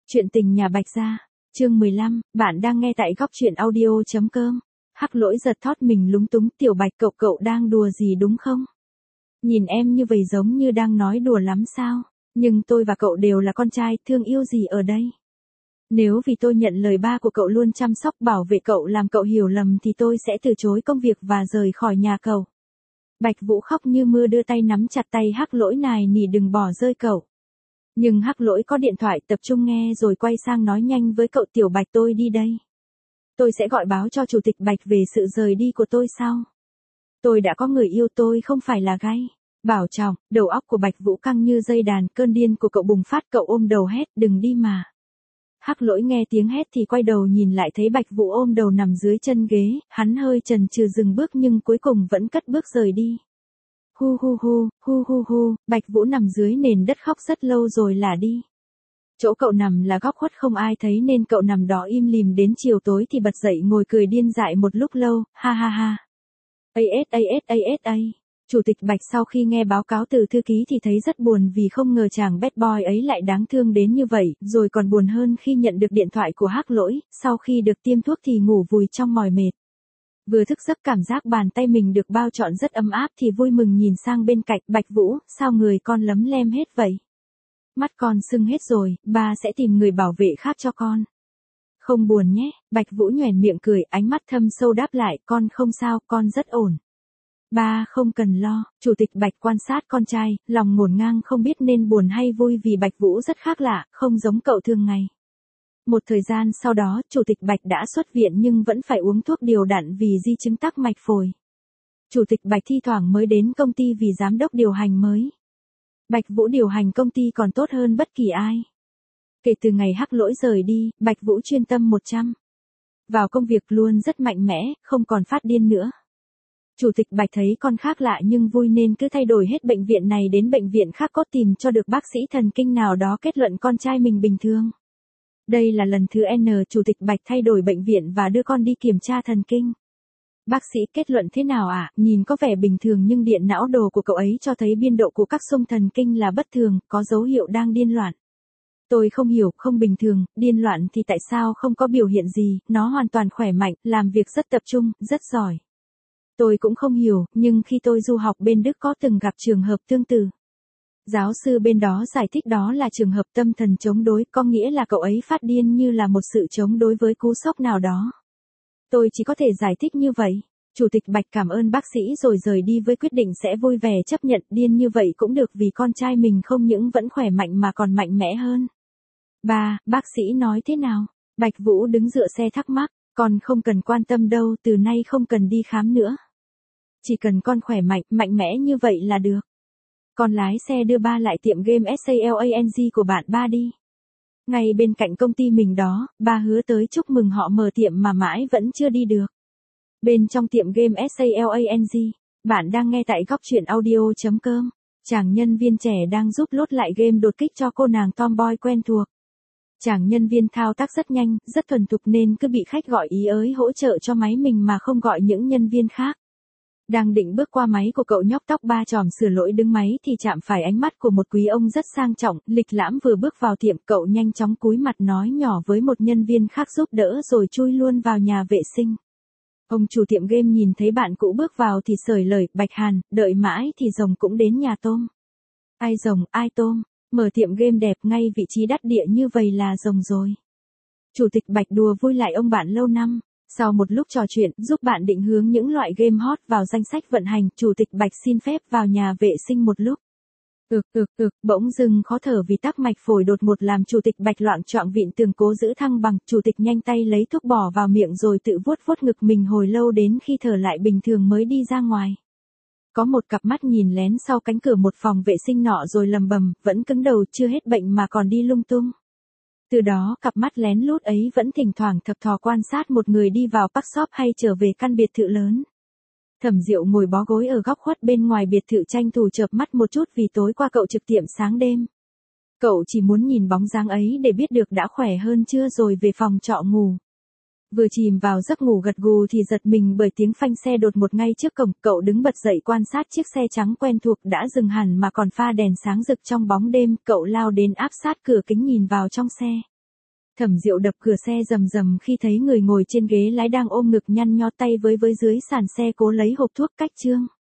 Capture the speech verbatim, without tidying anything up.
Chuyện tình nhà Bạch Gia, chương mười lăm, bạn đang nghe tại góc truyện audio.com. Hắc Lỗi giật thót mình lúng túng, Tiểu Bạch cậu cậu đang đùa gì đúng không? Nhìn em như vậy giống như đang nói đùa lắm sao? Nhưng tôi và cậu đều là con trai, thương yêu gì ở đây? Nếu vì tôi nhận lời ba của cậu luôn chăm sóc bảo vệ cậu làm cậu hiểu lầm thì tôi sẽ từ chối công việc và rời khỏi nhà cậu. Bạch Vũ khóc như mưa đưa tay nắm chặt tay Hắc Lỗi nài nỉ đừng bỏ rơi cậu. Nhưng Hắc Lỗi có điện thoại tập trung nghe rồi quay sang nói nhanh với cậu Tiểu Bạch tôi đi đây. Tôi sẽ gọi báo cho chủ tịch Bạch về sự rời đi của tôi sau. Tôi đã có người yêu tôi không phải là gay. Bảo trọng, đầu óc của Bạch Vũ căng như dây đàn, cơn điên của cậu bùng phát cậu ôm đầu hét đừng đi mà. Hắc Lỗi nghe tiếng hét thì quay đầu nhìn lại thấy Bạch Vũ ôm đầu nằm dưới chân ghế, hắn hơi chần chừ dừng bước nhưng cuối cùng vẫn cất bước rời đi. Hu hu hu, hu hu hu, Bạch Vũ nằm dưới nền đất khóc rất lâu rồi lả đi. Chỗ cậu nằm là góc khuất không ai thấy nên cậu nằm đó im lìm đến chiều tối thì bật dậy ngồi cười điên dại một lúc lâu, ha ha ha. a ét a ét a ét a. Chủ tịch Bạch sau khi nghe báo cáo từ thư ký thì thấy rất buồn vì không ngờ chàng bad boy ấy lại đáng thương đến như vậy, rồi còn buồn hơn khi nhận được điện thoại của Hắc Lỗi, sau khi được tiêm thuốc thì ngủ vùi trong mỏi mệt. Vừa thức giấc cảm giác bàn tay mình được bao trọn rất ấm áp thì vui mừng nhìn sang bên cạnh, Bạch Vũ, sao người con lấm lem hết vậy? Mắt con sưng hết rồi, ba sẽ tìm người bảo vệ khác cho con. Không buồn nhé, Bạch Vũ nhoẻn miệng cười, ánh mắt thâm sâu đáp lại, con không sao, con rất ổn. Ba không cần lo, chủ tịch Bạch quan sát con trai, lòng ngổn ngang không biết nên buồn hay vui vì Bạch Vũ rất khác lạ, không giống cậu thường ngày. Một thời gian sau đó, chủ tịch Bạch đã xuất viện nhưng vẫn phải uống thuốc điều đặn vì di chứng tắc mạch phổi. Chủ tịch Bạch thi thoảng mới đến công ty vì giám đốc điều hành mới. Bạch Vũ điều hành công ty còn tốt hơn bất kỳ ai. Kể từ ngày Hắc Lỗi rời đi, Bạch Vũ chuyên tâm một trăm. Vào công việc luôn rất mạnh mẽ, không còn phát điên nữa. Chủ tịch Bạch thấy con khác lạ nhưng vui nên cứ thay đổi hết bệnh viện này đến bệnh viện khác có tìm cho được bác sĩ thần kinh nào đó kết luận con trai mình bình thường. Đây là lần thứ N chủ tịch Bạch thay đổi bệnh viện và đưa con đi kiểm tra thần kinh. Bác sĩ kết luận thế nào ạ? À? Nhìn có vẻ bình thường nhưng điện não đồ của cậu ấy cho thấy biên độ của các xung thần kinh là bất thường, có dấu hiệu đang điên loạn. Tôi không hiểu, không bình thường, điên loạn thì tại sao không có biểu hiện gì, nó hoàn toàn khỏe mạnh, làm việc rất tập trung, rất giỏi. Tôi cũng không hiểu, nhưng khi tôi du học bên Đức có từng gặp trường hợp tương tự. Giáo sư bên đó giải thích đó là trường hợp tâm thần chống đối, có nghĩa là cậu ấy phát điên như là một sự chống đối với cú sốc nào đó. Tôi chỉ có thể giải thích như vậy. Chủ tịch Bạch cảm ơn bác sĩ rồi rời đi với quyết định sẽ vui vẻ chấp nhận điên như vậy cũng được vì con trai mình không những vẫn khỏe mạnh mà còn mạnh mẽ hơn. Ba, bác sĩ nói thế nào? Bạch Vũ đứng dựa xe thắc mắc, con không cần quan tâm đâu, từ nay không cần đi khám nữa. Chỉ cần con khỏe mạnh, mạnh mẽ như vậy là được. Con lái xe đưa ba lại tiệm game Salang của bạn ba đi. Ngay bên cạnh công ty mình đó, ba hứa tới chúc mừng họ mở tiệm mà mãi vẫn chưa đi được. Bên trong tiệm game Salang, bạn đang nghe tại góc truyện audio.com. Chàng nhân viên trẻ đang giúp lốt lại game đột kích cho cô nàng tomboy quen thuộc. Chàng nhân viên thao tác rất nhanh, rất thuần thục nên cứ bị khách gọi ý ới hỗ trợ cho máy mình mà không gọi những nhân viên khác. Đang định bước qua máy của cậu nhóc tóc ba chòm sửa lỗi đứng máy thì chạm phải ánh mắt của một quý ông rất sang trọng, lịch lãm vừa bước vào tiệm cậu nhanh chóng cúi mặt nói nhỏ với một nhân viên khác giúp đỡ rồi chui luôn vào nhà vệ sinh. Ông chủ tiệm game nhìn thấy bạn cũ bước vào thì sởi lời, Bạch Hàn, đợi mãi thì rồng cũng đến nhà tôm. Ai rồng, ai tôm, mở tiệm game đẹp ngay vị trí đắc địa như vậy là rồng rồi. Chủ tịch Bạch đùa vui lại ông bạn lâu năm. Sau một lúc trò chuyện, giúp bạn định hướng những loại game hot vào danh sách vận hành, chủ tịch Bạch xin phép vào nhà vệ sinh một lúc. Ực ực ực, bỗng dưng khó thở vì tắc mạch phổi đột ngột làm chủ tịch Bạch loạng choạng vịn tường cố giữ thăng bằng, chủ tịch nhanh tay lấy thuốc bỏ vào miệng rồi tự vuốt vuốt ngực mình hồi lâu đến khi thở lại bình thường mới đi ra ngoài. Có một cặp mắt nhìn lén sau cánh cửa một phòng vệ sinh nọ rồi lầm bầm, vẫn cứng đầu chưa hết bệnh mà còn đi lung tung. Từ đó cặp mắt lén lút ấy vẫn thỉnh thoảng thập thò quan sát một người đi vào park shop hay trở về căn biệt thự lớn. Thẩm Diệu ngồi bó gối ở góc khuất bên ngoài biệt thự tranh thủ chợp mắt một chút vì tối qua cậu trực tiệm sáng đêm. Cậu chỉ muốn nhìn bóng dáng ấy để biết được đã khỏe hơn chưa rồi về phòng trọ ngủ. Vừa chìm vào giấc ngủ gật gù thì giật mình bởi tiếng phanh xe đột ngột ngay trước cổng, cậu đứng bật dậy quan sát chiếc xe trắng quen thuộc đã dừng hẳn mà còn pha đèn sáng rực trong bóng đêm, cậu lao đến áp sát cửa kính nhìn vào trong xe. Thẩm Diệu đập cửa xe rầm rầm khi thấy người ngồi trên ghế lái đang ôm ngực nhăn nho tay với với dưới sàn xe cố lấy hộp thuốc cách Trương.